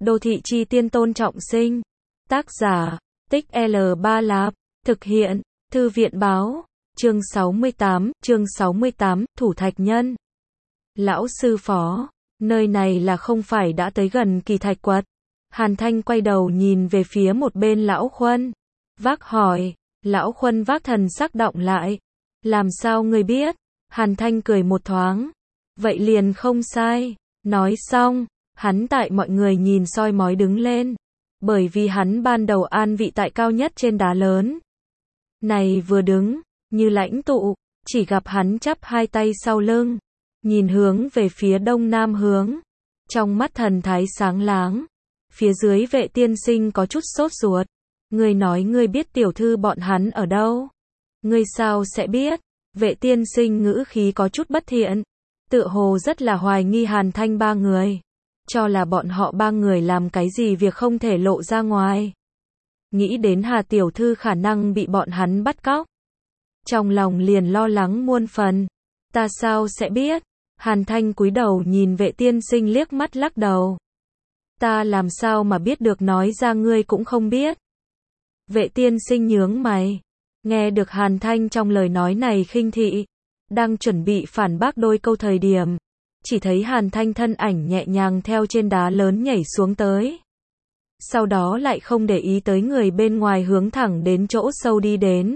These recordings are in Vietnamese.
Đô thị chi tiên Tôn Trọng Sinh. Tác giả, Tích L3 Lạp. Thực hiện, Thư viện báo. Chương 68, Thủ Thạch Nhân. Lão sư phó, nơi này là không phải đã tới gần Kỳ Thạch Quật. Hàn Thanh quay đầu nhìn về phía một bên Lão Khuân. Vác hỏi, Lão Khuân vác thần sắc động lại. Làm sao ngươi biết? Hàn Thanh cười một thoáng. Vậy liền không sai. Nói xong, hắn tại mọi người nhìn soi mói đứng lên. Bởi vì hắn ban đầu an vị tại cao nhất trên đá lớn. Này vừa đứng, như lãnh tụ, chỉ gặp hắn chắp hai tay sau lưng. Nhìn hướng về phía đông nam hướng. Trong mắt thần thái sáng láng. Phía dưới Vệ tiên sinh có chút sốt ruột. Ngươi nói ngươi biết tiểu thư bọn hắn ở đâu? Ngươi sao sẽ biết? Vệ tiên sinh ngữ khí có chút bất thiện. Tựa hồ rất là hoài nghi Hàn Thanh ba người. Cho là bọn họ ba người làm cái gì việc không thể lộ ra ngoài. Nghĩ đến Hà tiểu thư khả năng bị bọn hắn bắt cóc. Trong lòng liền lo lắng muôn phần. Ta sao sẽ biết? Hàn Thanh cúi đầu nhìn Vệ tiên sinh liếc mắt lắc đầu. Ta làm sao mà biết được, nói ra ngươi cũng không biết. Vệ tiên sinh nhướng mày. Nghe được Hàn Thanh trong lời nói này khinh thị. Đang chuẩn bị phản bác đôi câu thời điểm. Chỉ thấy Hàn Thanh thân ảnh nhẹ nhàng theo trên đá lớn nhảy xuống tới. Sau đó lại không để ý tới người bên ngoài hướng thẳng đến chỗ sâu đi đến.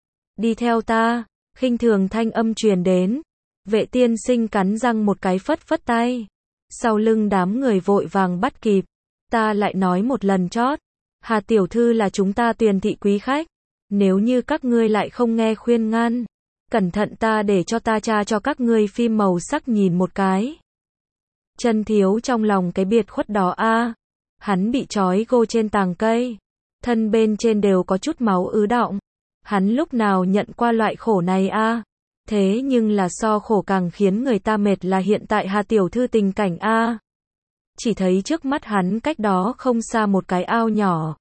Đi theo ta, khinh thường thanh âm truyền đến. Vệ tiên sinh cắn răng một cái phất phất tay. Sau lưng đám người vội vàng bắt kịp. Ta lại nói một lần chót. Hà tiểu thư là chúng ta Tuyền thị quý khách. Nếu như các ngươi lại không nghe khuyên ngăn. Cẩn thận ta để cho ta tra cho các ngươi phim màu sắc nhìn một cái. Chân thiếu trong lòng cái biệt khuất đó a. Hắn bị trói gô trên tàng cây. Thân bên trên đều có chút máu ứ đọng. Hắn lúc nào nhận qua loại khổ này a. Thế nhưng là so khổ càng khiến người ta mệt là hiện tại Hà tiểu thư tình cảnh a. Chỉ thấy trước mắt hắn cách đó không xa một cái ao nhỏ.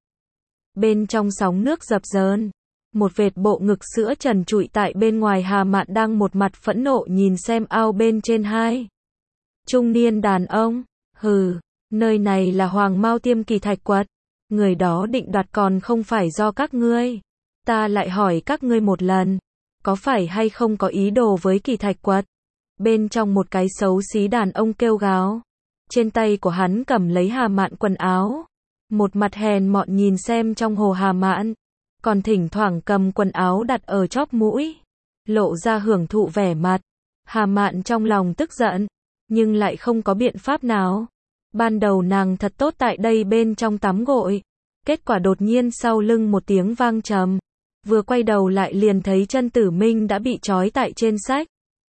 Bên trong sóng nước dập dờn. Một vệt bộ ngực sữa trần trụi tại bên ngoài. Hà Mạn đang một mặt phẫn nộ nhìn xem ao bên trên hai trung niên đàn ông. Hừ, nơi này là Hoàng Mao Tiêm Kỳ Thạch Quật. Người đó định đoạt còn không phải do các ngươi. Ta lại hỏi các ngươi một lần. Có phải hay không có ý đồ với Kỳ Thạch Quật? Bên trong một cái xấu xí đàn ông kêu gào. Trên tay của hắn cầm lấy Hà Mạn quần áo. Một mặt hèn mọn nhìn xem trong hồ Hà Mạn. Còn thỉnh thoảng cầm quần áo đặt ở chóp mũi. Lộ ra hưởng thụ vẻ mặt. Hà Mạn trong lòng tức giận. Nhưng lại không có biện pháp nào. Ban đầu nàng thật tốt tại đây bên trong tắm gội. Kết quả đột nhiên sau lưng một tiếng vang trầm. Vừa quay đầu lại liền thấy chân Tử Minh đã bị trói tại trên sách.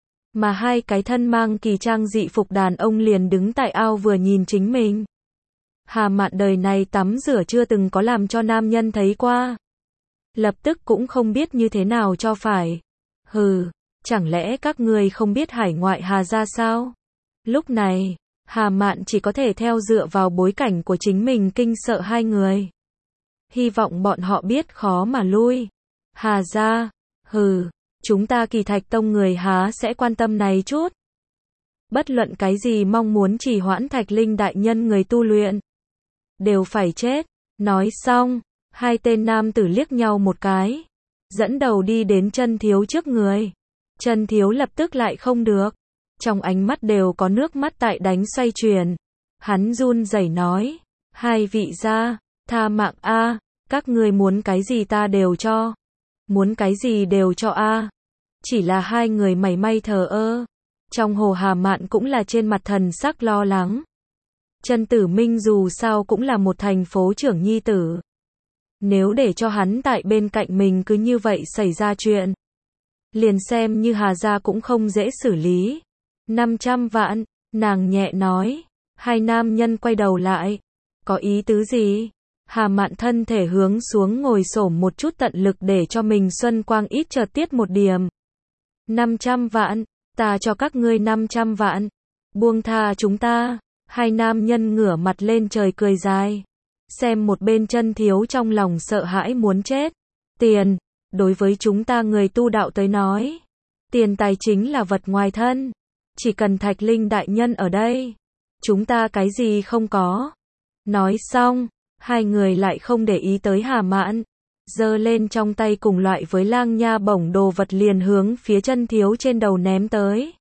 Mà hai cái thân mang kỳ trang dị phục đàn ông liền đứng tại ao vừa nhìn chính mình. Hà Mạn đời này tắm rửa chưa từng có làm cho nam nhân thấy qua. Lập tức cũng không biết như thế nào cho phải. Hừ, chẳng lẽ các ngươi không biết hải ngoại Hà ra sao? Lúc này, Hà Mạn chỉ có thể theo dựa vào bối cảnh của chính mình kinh sợ hai người. Hy vọng bọn họ biết khó mà lui. Hà ra, hừ, chúng ta Kỳ Thạch Tông người há sẽ quan tâm này chút. Bất luận cái gì mong muốn trì hoãn Thạch Linh đại nhân người tu luyện. Đều phải chết. Nói xong, hai tên nam tử liếc nhau một cái. Dẫn đầu đi đến Chân Thiếu trước người. Chân Thiếu lập tức lại không được. Trong ánh mắt đều có nước mắt tại đánh xoay chuyển. Hắn run rẩy nói. Hai vị gia, tha mạng a, các ngươi muốn cái gì ta đều cho. Muốn cái gì đều cho a. Chỉ là hai người mảy may thờ ơ. Trong hồ Hà Mạn cũng là trên mặt thần sắc lo lắng. Chân Tử Minh dù sao cũng là một thành phố trưởng nhi tử. Nếu để cho hắn tại bên cạnh mình cứ như vậy xảy ra chuyện. Liền xem như Hà gia cũng không dễ xử lý. 500 vạn, nàng nhẹ nói. Hai nam nhân quay đầu lại. Có ý tứ gì? Hà Mạn thân thể hướng xuống ngồi xổm một chút tận lực để cho mình xuân quang ít chợt tiết một điểm. 500 vạn, ta cho các ngươi 500 vạn. Buông tha chúng ta. Hai nam nhân ngửa mặt lên trời cười dài. Xem một bên Chân Thiếu trong lòng sợ hãi muốn chết. Tiền, đối với chúng ta người tu đạo tới nói. Tiền tài chính là vật ngoài thân. Chỉ cần Thạch Linh đại nhân ở đây. Chúng ta cái gì không có. Nói xong, hai người lại không để ý tới Hà Mạn, giơ lên trong tay cùng loại với lang nha bổng đồ vật liền hướng phía Chân Thiếu trên đầu ném tới.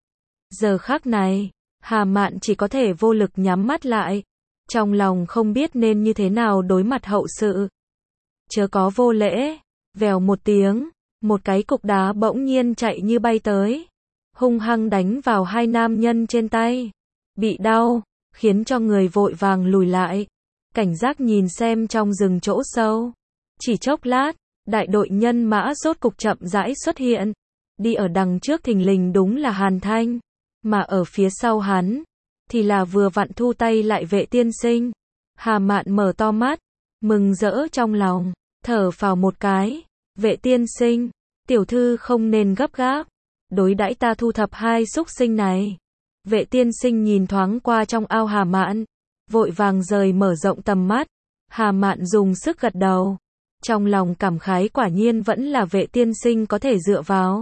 Giờ khắc này, Hà Mạn chỉ có thể vô lực nhắm mắt lại, trong lòng không biết nên như thế nào đối mặt hậu sự. Chớ có vô lễ, vèo một tiếng, một cái cục đá bỗng nhiên chạy như bay tới, hung hăng đánh vào hai nam nhân trên tay, bị đau, khiến cho người vội vàng lùi lại, cảnh giác nhìn xem trong rừng chỗ sâu. Chỉ chốc lát, đại đội nhân mã rốt cục chậm rãi xuất hiện, đi ở đằng trước thình lình đúng là Hàn Thanh, mà ở phía sau hắn, thì là vừa vặn thu tay lại Vệ tiên sinh. Hà Mạn mở to mắt, mừng rỡ trong lòng, thở phào một cái, Vệ tiên sinh, tiểu thư không nên gấp gáp, đối đãi ta thu thập hai xúc sinh này. Vệ tiên sinh nhìn thoáng qua trong ao Hà Mạn, vội vàng rời mở rộng tầm mắt. Hà Mạn dùng sức gật đầu, trong lòng cảm khái quả nhiên vẫn là Vệ tiên sinh có thể dựa vào.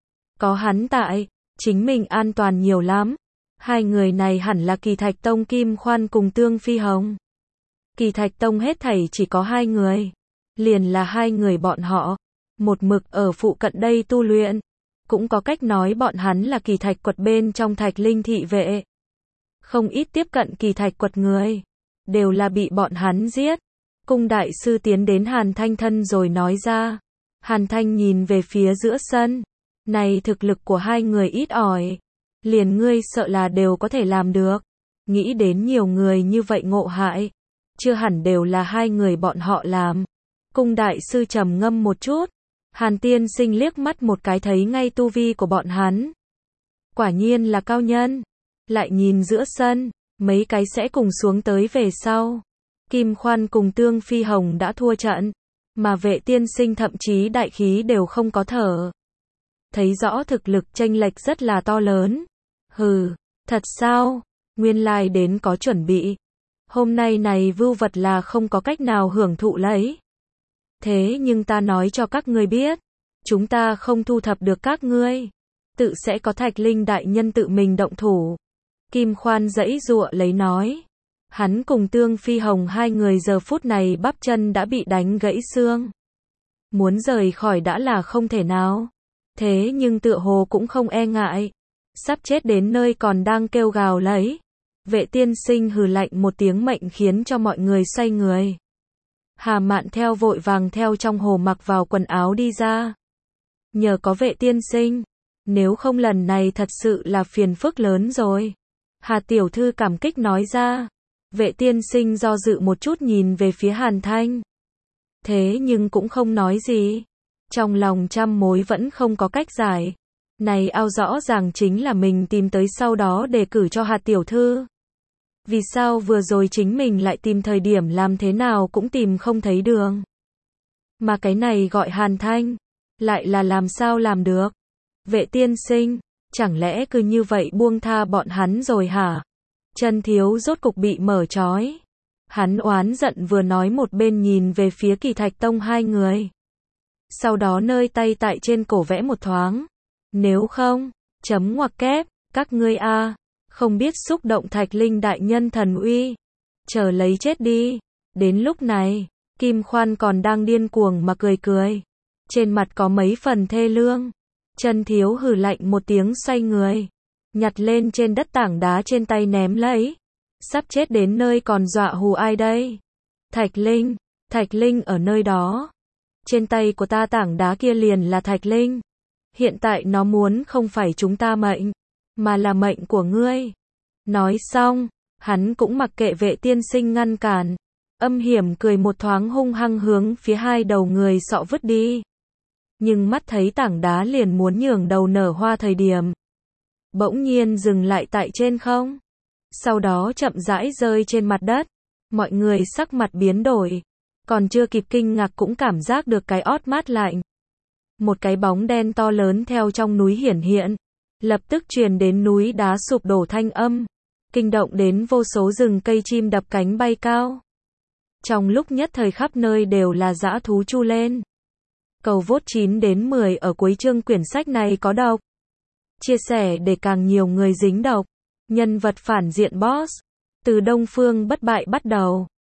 Có hắn tại, chính mình an toàn nhiều lắm. Hai người này hẳn là Kỳ Thạch Tông Kim Khoan cùng Tương Phi Hồng. Kỳ Thạch Tông hết thảy chỉ có hai người, liền là hai người bọn họ, một mực ở phụ cận đây tu luyện. Cũng có cách nói bọn hắn là Kỳ Thạch Quật bên trong Thạch Linh thị vệ. Không ít tiếp cận Kỳ Thạch Quật người, đều là bị bọn hắn giết. Cung đại sư tiến đến Hàn Thanh thân rồi nói ra. Hàn Thanh nhìn về phía giữa sân, này thực lực của hai người ít ỏi, liền ngươi sợ là đều có thể làm được. Nghĩ đến nhiều người như vậy ngộ hại, chưa hẳn đều là hai người bọn họ làm. Cung đại sư trầm ngâm một chút, Hàn tiên sinh liếc mắt một cái thấy ngay tu vi của bọn hắn. Quả nhiên là cao nhân. Lại nhìn giữa sân, mấy cái sẽ cùng xuống tới về sau. Kim Khoan cùng Tương Phi Hồng đã thua trận, mà Vệ tiên sinh thậm chí đại khí đều không có thở. Thấy rõ thực lực chênh lệch rất là to lớn. Hừ, thật sao? Nguyên lai đến có chuẩn bị. Hôm nay này vưu vật là không có cách nào hưởng thụ lấy. Thế nhưng ta nói cho các ngươi biết, chúng ta không thu thập được các ngươi, tự sẽ có Thạch Linh đại nhân tự mình động thủ. Kim Khoan giãy giụa lấy nói. Hắn cùng Tương Phi Hồng hai người giờ phút này bắp chân đã bị đánh gãy xương. Muốn rời khỏi đã là không thể nào. Thế nhưng tựa hồ cũng không e ngại. Sắp chết đến nơi còn đang kêu gào lấy. Vệ tiên sinh hừ lạnh một tiếng mệnh khiến cho mọi người xoay người. Hà Mạn theo vội vàng theo trong hồ mặc vào quần áo đi ra. Nhờ có Vệ tiên sinh, nếu không lần này thật sự là phiền phức lớn rồi. Hà tiểu thư cảm kích nói ra. Vệ tiên sinh do dự một chút nhìn về phía Hàn Thanh. Thế nhưng cũng không nói gì. Trong lòng trăm mối vẫn không có cách giải. Này ao rõ ràng chính là mình tìm tới sau đó đề cử cho Hà tiểu thư. Vì sao vừa rồi chính mình lại tìm thời điểm làm thế nào cũng tìm không thấy đường. Mà cái này gọi Hàn Thanh, lại là làm sao làm được. Vệ tiên sinh, chẳng lẽ cứ như vậy buông tha bọn hắn rồi hả? Chân Thiếu rốt cục bị mở trói. Hắn oán giận vừa nói một bên nhìn về phía Kỳ Thạch Tông hai người. Sau đó nơi tay tại trên cổ vẽ một thoáng. Nếu không, chấm ngoặc kép, các ngươi a, không biết xúc động Thạch Linh đại nhân thần uy. Chờ lấy chết đi. Đến lúc này, Kim Khoan còn đang điên cuồng mà cười cười. Trên mặt có mấy phần thê lương. Chân Thiếu hừ lạnh một tiếng xoay người. Nhặt lên trên đất tảng đá trên tay ném lấy. Sắp chết đến nơi còn dọa hù ai đây? Thạch Linh ở nơi đó. Trên tay của ta tảng đá kia liền là Thạch Linh. Hiện tại nó muốn không phải chúng ta mệnh, mà là mệnh của ngươi. Nói xong, hắn cũng mặc kệ Vệ tiên sinh ngăn cản. Âm hiểm cười một thoáng hung hăng hướng phía hai đầu người sọ vứt đi. Nhưng mắt thấy tảng đá liền muốn nhường đầu nở hoa thời điểm. Bỗng nhiên dừng lại tại trên không. Sau đó chậm rãi rơi trên mặt đất. Mọi người sắc mặt biến đổi. Còn chưa kịp kinh ngạc cũng cảm giác được cái ót mát lạnh. Một cái bóng đen to lớn theo trong núi hiển hiện. Lập tức truyền đến núi đá sụp đổ thanh âm. Kinh động đến vô số rừng cây chim đập cánh bay cao. Trong lúc nhất thời khắp nơi đều là dã thú chu lên. Cầu vote 9 đến 10 ở cuối chương quyển sách này có đọc. Chia sẻ để càng nhiều người dính đọc. Nhân vật phản diện boss. Từ Đông Phương bất bại bắt đầu.